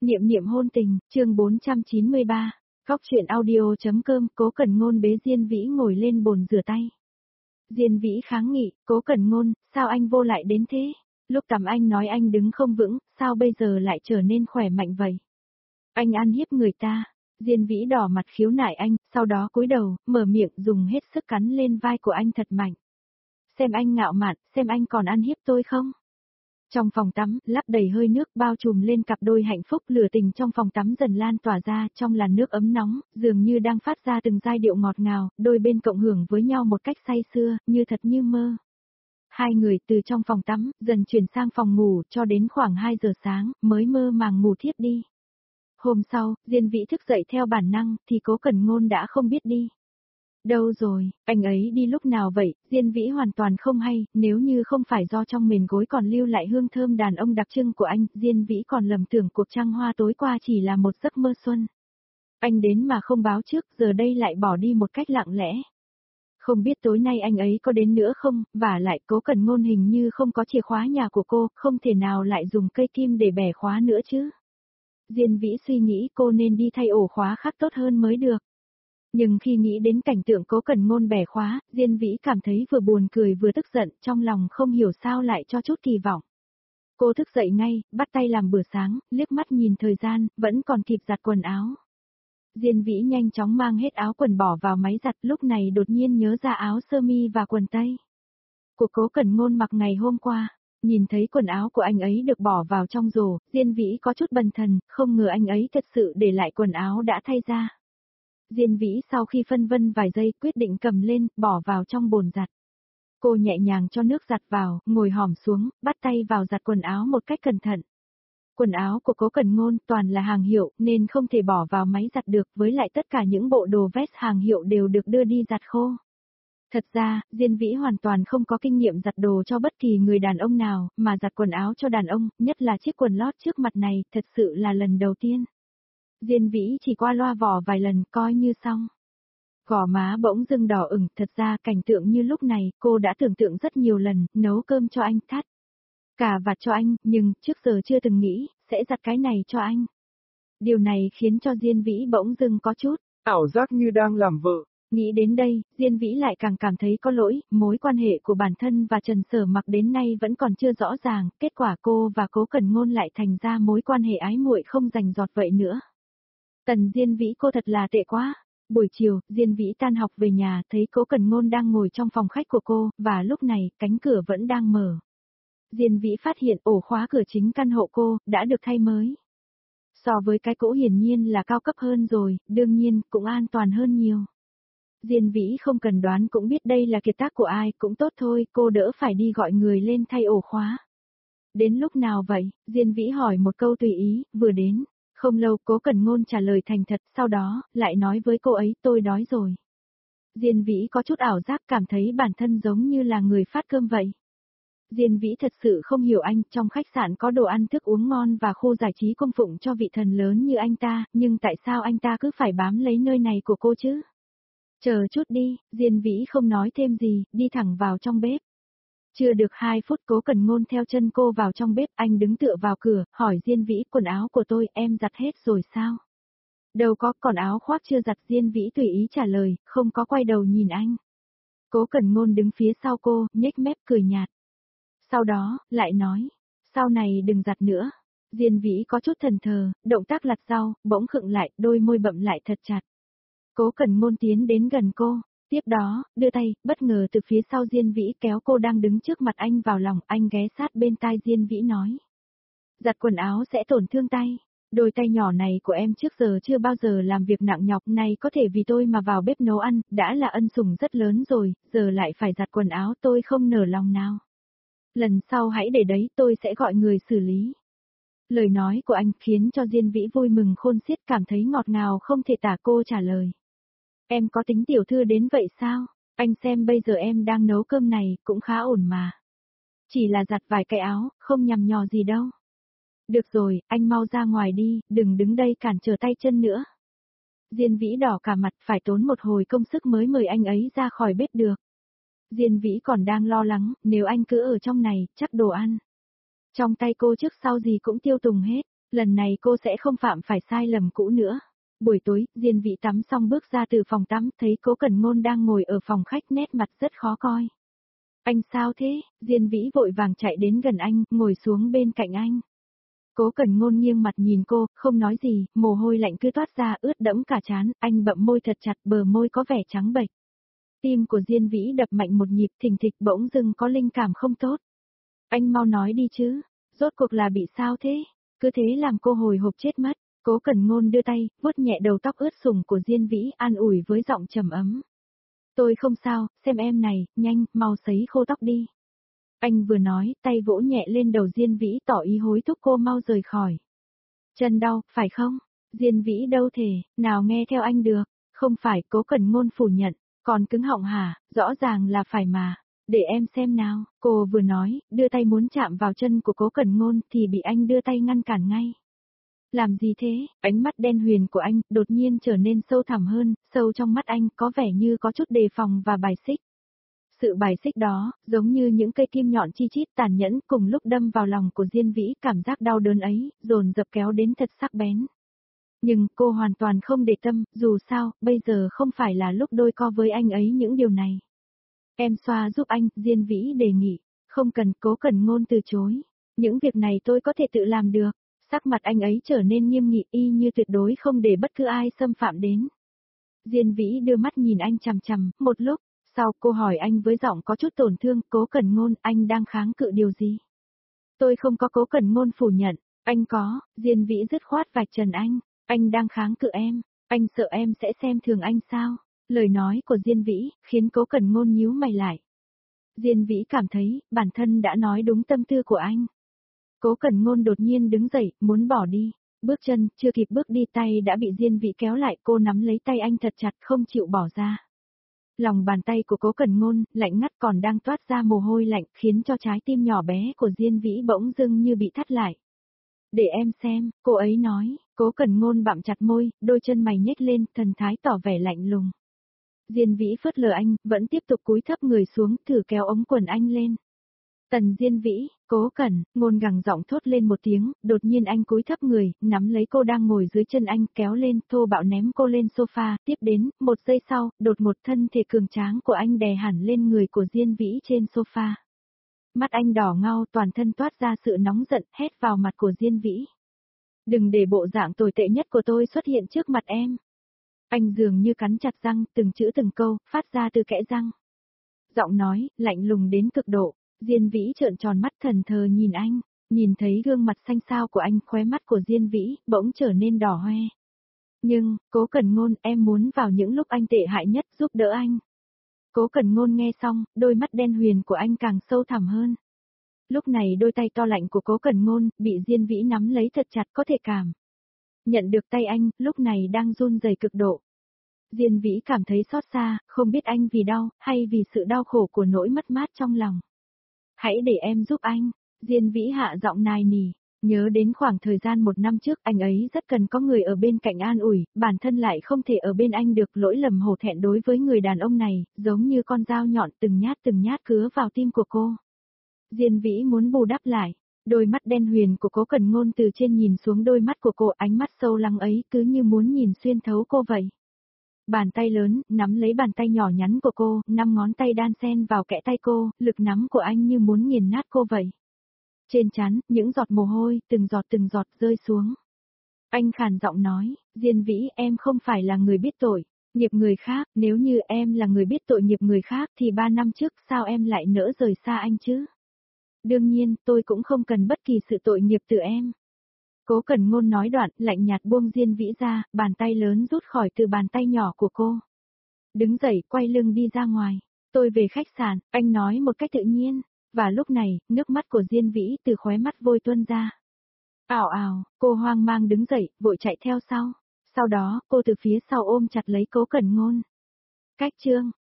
Niệm niệm hôn tình, chương 493, Góc truyện audio.com. Cố Cẩn Ngôn bế Diên Vĩ ngồi lên bồn rửa tay. Diên Vĩ kháng nghị, Cố Cẩn Ngôn, sao anh vô lại đến thế? Lúc tắm anh nói anh đứng không vững, sao bây giờ lại trở nên khỏe mạnh vậy? Anh ăn hiếp người ta. Diên Vĩ đỏ mặt khiếu nại anh, sau đó cúi đầu, mở miệng dùng hết sức cắn lên vai của anh thật mạnh. Xem anh ngạo mạn, xem anh còn ăn hiếp tôi không? Trong phòng tắm, lắp đầy hơi nước bao trùm lên cặp đôi hạnh phúc, lửa tình trong phòng tắm dần lan tỏa ra, trong làn nước ấm nóng, dường như đang phát ra từng giai điệu ngọt ngào, đôi bên cộng hưởng với nhau một cách say sưa, như thật như mơ. Hai người từ trong phòng tắm, dần chuyển sang phòng ngủ, cho đến khoảng 2 giờ sáng, mới mơ màng ngủ thiếp đi. Hôm sau, Diên Vĩ thức dậy theo bản năng, thì Cố Cẩn Ngôn đã không biết đi. Đâu rồi, anh ấy đi lúc nào vậy? Diên Vĩ hoàn toàn không hay, nếu như không phải do trong mền gối còn lưu lại hương thơm đàn ông đặc trưng của anh, Diên Vĩ còn lầm tưởng cuộc trăng hoa tối qua chỉ là một giấc mơ xuân. Anh đến mà không báo trước, giờ đây lại bỏ đi một cách lặng lẽ. Không biết tối nay anh ấy có đến nữa không, vả lại Cố Cẩn Ngôn hình như không có chìa khóa nhà của cô, không thể nào lại dùng cây kim để bẻ khóa nữa chứ. Diên Vĩ suy nghĩ cô nên đi thay ổ khóa khác tốt hơn mới được. Nhưng khi nghĩ đến cảnh tượng Cố Cẩn Ngôn bẻ khóa, Diên Vĩ cảm thấy vừa buồn cười vừa tức giận, trong lòng không hiểu sao lại cho chút kỳ vọng. Cô thức dậy ngay, bắt tay làm bữa sáng, liếc mắt nhìn thời gian, vẫn còn kịp giặt quần áo. Diên Vĩ nhanh chóng mang hết áo quần bỏ vào máy giặt, lúc này đột nhiên nhớ ra áo sơ mi và quần tây của Cố Cẩn Ngôn mặc ngày hôm qua. Nhìn thấy quần áo của anh ấy được bỏ vào trong rổ, Diên Vĩ có chút bần thần, không ngờ anh ấy thật sự để lại quần áo đã thay ra. Diên Vĩ sau khi phân vân vài giây quyết định cầm lên, bỏ vào trong bồn giặt. Cô nhẹ nhàng cho nước giặt vào, ngồi hòm xuống, bắt tay vào giặt quần áo một cách cẩn thận. Quần áo của Cố Cẩn Ngôn toàn là hàng hiệu nên không thể bỏ vào máy giặt được, với lại tất cả những bộ đồ vest hàng hiệu đều được đưa đi giặt khô. Thật ra, Diên Vĩ hoàn toàn không có kinh nghiệm giặt đồ cho bất kỳ người đàn ông nào, mà giặt quần áo cho đàn ông, nhất là chiếc quần lót trước mặt này, thật sự là lần đầu tiên. Diên Vĩ chỉ qua loa vò vài lần coi như xong. Gò má bỗng dưng đỏ ửng, thật ra cảnh tượng như lúc này, cô đã tưởng tượng rất nhiều lần, nấu cơm cho anh, thắt cà vạt cho anh, nhưng trước giờ chưa từng nghĩ, sẽ giặt cái này cho anh. Điều này khiến cho Diên Vĩ bỗng dưng có chút ảo giác như đang làm vợ. Nghĩ đến đây, Diên Vĩ lại càng cảm thấy có lỗi, mối quan hệ của bản thân và Trần Sở Mặc đến nay vẫn còn chưa rõ ràng, kết quả cô và Cố Cẩn Ngôn lại thành ra mối quan hệ ái muội không rành rọt vậy nữa. Tần Diên Vĩ cô thật là tệ quá. Buổi chiều, Diên Vĩ tan học về nhà, thấy Cố Cẩn Ngôn đang ngồi trong phòng khách của cô, và lúc này, cánh cửa vẫn đang mở. Diên Vĩ phát hiện ổ khóa cửa chính căn hộ cô, đã được thay mới. So với cái cũ hiển nhiên là cao cấp hơn rồi, đương nhiên, cũng an toàn hơn nhiều. Diên Vĩ không cần đoán cũng biết đây là kiệt tác của ai, cũng tốt thôi, cô đỡ phải đi gọi người lên thay ổ khóa. Đến lúc nào vậy? Diên Vĩ hỏi một câu tùy ý, vừa đến. Không lâu Cố Cẩn Ngôn trả lời thành thật, sau đó, lại nói với cô ấy, tôi đói rồi. Diên Vĩ có chút ảo giác cảm thấy bản thân giống như là người phát cơm vậy. Diên Vĩ thật sự không hiểu anh, trong khách sạn có đồ ăn thức uống ngon và khu giải trí cung phụng cho vị thần lớn như anh ta, nhưng tại sao anh ta cứ phải bám lấy nơi này của cô chứ? Chờ chút đi, Diên Vĩ không nói thêm gì, đi thẳng vào trong bếp. Chưa được 2 phút Cố Cẩn Ngôn theo chân cô vào trong bếp, anh đứng tựa vào cửa, hỏi Diên Vĩ, quần áo của tôi em giặt hết rồi sao? Đâu có, còn áo khoác chưa giặt. Diên Vĩ tùy ý trả lời, không có quay đầu nhìn anh. Cố Cẩn Ngôn đứng phía sau cô, nhếch mép cười nhạt. Sau đó, lại nói, sau này đừng giặt nữa. Diên Vĩ có chút thần thờ, động tác lặt rau, bỗng khựng lại, đôi môi bậm lại thật chặt. Cố Cẩn Ngôn tiến đến gần cô. Tiếp đó, đưa tay, bất ngờ từ phía sau Diên Vĩ kéo cô đang đứng trước mặt anh vào lòng, anh ghé sát bên tai Diên Vĩ nói. Giặt quần áo sẽ tổn thương tay. Đôi tay nhỏ này của em trước giờ chưa bao giờ làm việc nặng nhọc, này có thể vì tôi mà vào bếp nấu ăn, đã là ân sủng rất lớn rồi, giờ lại phải giặt quần áo tôi không nở lòng nào. Lần sau hãy để đấy, tôi sẽ gọi người xử lý. Lời nói của anh khiến cho Diên Vĩ vui mừng khôn xiết, cảm thấy ngọt ngào không thể tả. Cô trả lời. Em có tính tiểu thư đến vậy sao? Anh xem bây giờ em đang nấu cơm này, cũng khá ổn mà. Chỉ là giặt vài cái áo, không nhằm nhò gì đâu. Được rồi, anh mau ra ngoài đi, đừng đứng đây cản trở tay chân nữa. Diên Vĩ đỏ cả mặt, phải tốn một hồi công sức mới mời anh ấy ra khỏi bếp được. Diên Vĩ còn đang lo lắng, nếu anh cứ ở trong này, chắc đồ ăn trong tay cô trước sau gì cũng tiêu tùng hết. Lần này cô sẽ không phạm phải sai lầm cũ nữa. Buổi tối, Diên Vĩ tắm xong bước ra từ phòng tắm, thấy Cố Cẩn Ngôn đang ngồi ở phòng khách nét mặt rất khó coi. Anh sao thế? Diên Vĩ vội vàng chạy đến gần anh, ngồi xuống bên cạnh anh. Cố Cẩn Ngôn nghiêng mặt nhìn cô, không nói gì, mồ hôi lạnh cứ toát ra ướt đẫm cả trán, anh bậm môi thật chặt, bờ môi có vẻ trắng bệch. Tim của Diên Vĩ đập mạnh một nhịp thình thịch, bỗng dưng có linh cảm không tốt. Anh mau nói đi chứ, rốt cuộc là bị sao thế? Cứ thế làm cô hồi hộp chết mất. Cố Cẩn Ngôn đưa tay, vuốt nhẹ đầu tóc ướt sũng của Diên Vĩ, an ủi với giọng trầm ấm. Tôi không sao, xem em này, nhanh, mau sấy khô tóc đi. Anh vừa nói, tay vỗ nhẹ lên đầu Diên Vĩ tỏ ý hối thúc cô mau rời khỏi. Chân đau, phải không? Diên Vĩ đâu thể, nào nghe theo anh được. Không phải, Cố Cẩn Ngôn phủ nhận, còn cứng họng hả, rõ ràng là phải mà. Để em xem nào, cô vừa nói, đưa tay muốn chạm vào chân của Cố Cẩn Ngôn thì bị anh đưa tay ngăn cản ngay. Làm gì thế? Ánh mắt đen huyền của anh đột nhiên trở nên sâu thẳm hơn, sâu trong mắt anh có vẻ như có chút đề phòng và bài xích. Sự bài xích đó, giống như những cây kim nhọn chi chít tàn nhẫn cùng lúc đâm vào lòng của Diên Vĩ, cảm giác đau đớn ấy, dồn dập kéo đến thật sắc bén. Nhưng cô hoàn toàn không để tâm, dù sao, bây giờ không phải là lúc đôi co với anh ấy những điều này. Em xoa giúp anh, Diên Vĩ đề nghị, không cần. Cố Cẩn Ngôn từ chối. Những việc này tôi có thể tự làm được. Sắc mặt anh ấy trở nên nghiêm nghị y như tuyệt đối không để bất cứ ai xâm phạm đến. Diên Vĩ đưa mắt nhìn anh chằm chằm, một lúc, sau cô hỏi anh với giọng có chút tổn thương, Cố Cẩn Ngôn, anh đang kháng cự điều gì? Tôi không có. Cố Cẩn Ngôn phủ nhận, anh có. Diên Vĩ dứt khoát vạch trần anh đang kháng cự em, anh sợ em sẽ xem thường anh sao? Lời nói của Diên Vĩ, khiến Cố Cẩn Ngôn nhíu mày lại. Diên Vĩ cảm thấy, bản thân đã nói đúng tâm tư của anh. Cố Cẩn Ngôn đột nhiên đứng dậy, muốn bỏ đi. Bước chân, chưa kịp bước đi tay đã bị Diên Vĩ kéo lại, cô nắm lấy tay anh thật chặt không chịu bỏ ra. Lòng bàn tay của Cố Cẩn Ngôn, lạnh ngắt còn đang toát ra mồ hôi lạnh, khiến cho trái tim nhỏ bé của Diên Vĩ bỗng dưng như bị thắt lại. Để em xem, cô ấy nói. Cố Cẩn Ngôn bặm chặt môi, đôi chân mày nhếch lên, thần thái tỏ vẻ lạnh lùng. Diên Vĩ phớt lờ anh, vẫn tiếp tục cúi thấp người xuống, thử kéo ống quần anh lên. Tần Diên Vĩ, Cố Cẩn Ngôn gằn giọng thốt lên một tiếng, đột nhiên anh cúi thấp người, nắm lấy cô đang ngồi dưới chân anh, kéo lên, thô bạo ném cô lên sofa, tiếp đến, một giây sau, đột một thân thể cường tráng của anh đè hẳn lên người của Diên Vĩ trên sofa. Mắt anh đỏ ngao, toàn thân toát ra sự nóng giận, hét vào mặt của Diên Vĩ. Đừng để bộ dạng tồi tệ nhất của tôi xuất hiện trước mặt em. Anh dường như cắn chặt răng, từng chữ từng câu, phát ra từ kẽ răng. Giọng nói, lạnh lùng đến cực độ. Diên Vĩ trợn tròn mắt thần thờ nhìn anh, nhìn thấy gương mặt xanh xao của anh, khóe mắt của Diên Vĩ bỗng trở nên đỏ hoe. Nhưng, Cố Cẩn Ngôn, em muốn vào những lúc anh tệ hại nhất giúp đỡ anh. Cố Cẩn Ngôn nghe xong, đôi mắt đen huyền của anh càng sâu thẳm hơn. Lúc này đôi tay to lạnh của Cố Cẩn Ngôn bị Diên Vĩ nắm lấy thật chặt, có thể cảm nhận được tay anh lúc này đang run rẩy cực độ. Diên Vĩ cảm thấy xót xa, không biết anh vì đau hay vì sự đau khổ của nỗi mất mát trong lòng. Hãy để em giúp anh. Diên Vĩ hạ giọng nài nỉ. Nhớ đến khoảng thời gian 1 năm trước, anh ấy rất cần có người ở bên cạnh an ủi, bản thân lại không thể ở bên anh được. Lỗi lầm hổ thẹn đối với người đàn ông này, giống như con dao nhọn từng nhát cứa vào tim của cô. Diên Vĩ muốn bù đắp lại. Đôi mắt đen huyền của Cố Cẩn Ngôn từ trên nhìn xuống đôi mắt của cô, ánh mắt sâu lắng ấy cứ như muốn nhìn xuyên thấu cô vậy. Bàn tay lớn, nắm lấy bàn tay nhỏ nhắn của cô, 5 ngón tay đan xen vào kẽ tay cô, lực nắm của anh như muốn nghiền nát cô vậy. Trên trán, những giọt mồ hôi, từng giọt rơi xuống. Anh khàn giọng nói, Diên Vĩ, em không phải là người biết tội nghiệp người khác, nếu như em là người biết tội nghiệp người khác thì 3 năm trước sao em lại nỡ rời xa anh chứ? Đương nhiên, tôi cũng không cần bất kỳ sự tội nghiệp từ em. Cố Cẩn Ngôn nói đoạn, lạnh nhạt buông Diên Vĩ ra, bàn tay lớn rút khỏi từ bàn tay nhỏ của cô. Đứng dậy, quay lưng đi ra ngoài. Tôi về khách sạn, anh nói một cách tự nhiên. Và lúc này, nước mắt của Diên Vĩ từ khóe mắt vôi tuôn ra. Ào ào, cô hoang mang đứng dậy, vội chạy theo sau. Sau đó, cô từ phía sau ôm chặt lấy Cố Cẩn Ngôn. Cách chương